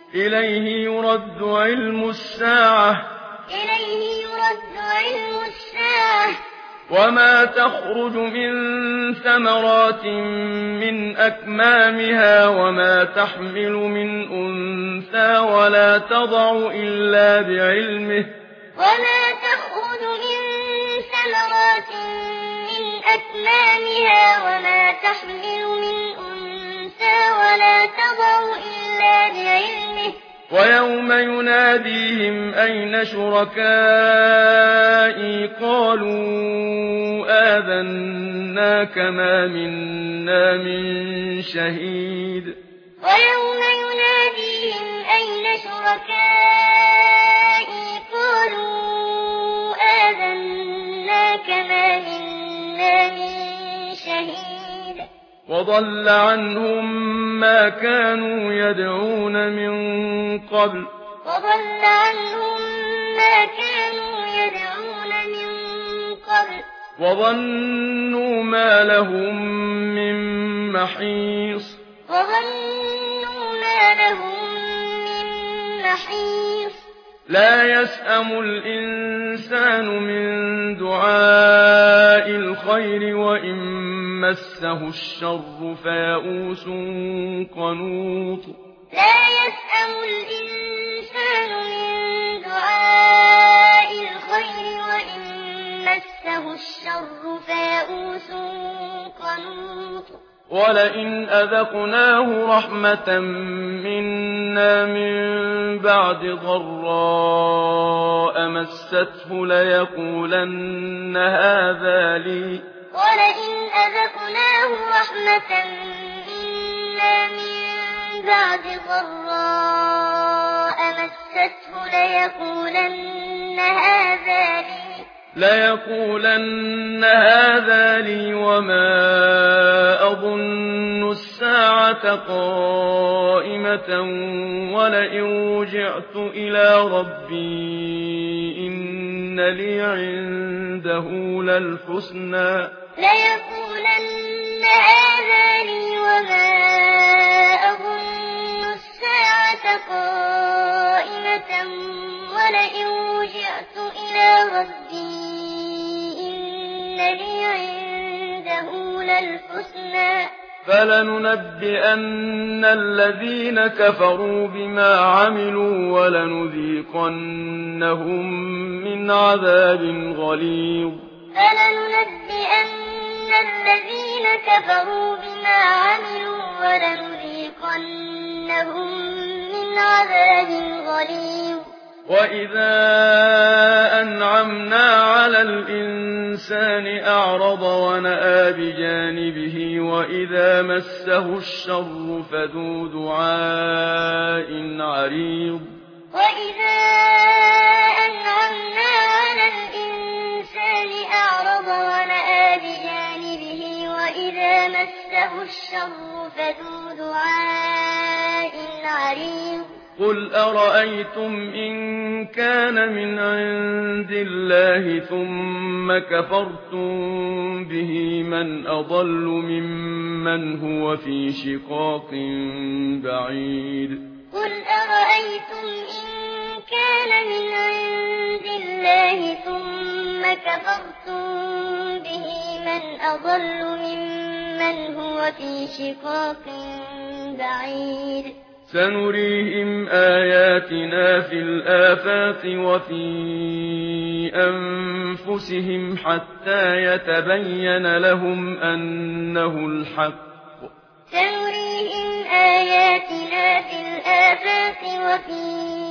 إليه يرد علم الساعة وما تخرج من ثمرات من أكمامها وما تحمل من أنثى ولا تضع إلا بعلمه ويوم يناديهم أين شركائي قالوا آذناك ما منا من شهيد وضل عنهم ما كانوا يدعون من قبل وظنوا ما لهم من محيص لا يسأم الإنسان من دعاء الخير وإن مسه الشر فيئوس قنوط ولئن أذقناه رحمة منا من بعد ضراء مسته ليقولن هذا لي وما أظن الساعة قائمة ولئن رجعت إلى ربي إن لي عنده للحسنى فلننبئن الذين كفروا بما عملوا ولنذيقنهم من عذاب غليظ وإذا أنعمنا على الإنسان أعرض ونأى بجانبه وإذا مسه الشر فذو دعاء عريض قل أرأيتم إن كان من عند الله ثم كفرتم به من أضل ممن هو في شقاق بعيد قل أرأيتم إن كان من عند الله ثم كفرتم به من أضل ممن هو في شقاق بعيد سنريهم آياتنا في الآفاق وفي أنفسهم حتى يتبين لهم أنه الحق سنريهم آياتنا في الآفاق وفي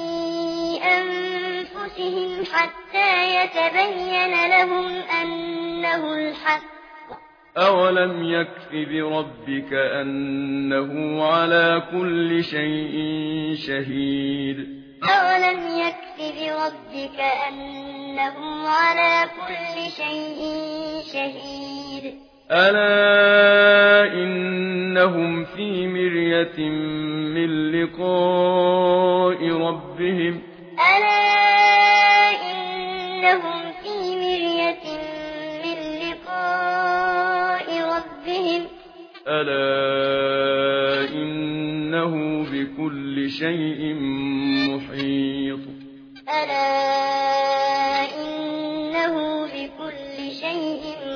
أنفسهم حتى يتبين لهم أنه الحق أولم يكف بربك أنه على كل شيء شهيد أولم يكف بربك أنه على كل شيء شهيد ألا إنهم في مرية من لقاء ربهم ألا إنهم في مرية من لقاء ربهم ألا إنه بكل بكل شيء محيط ألا إنه بكل شيء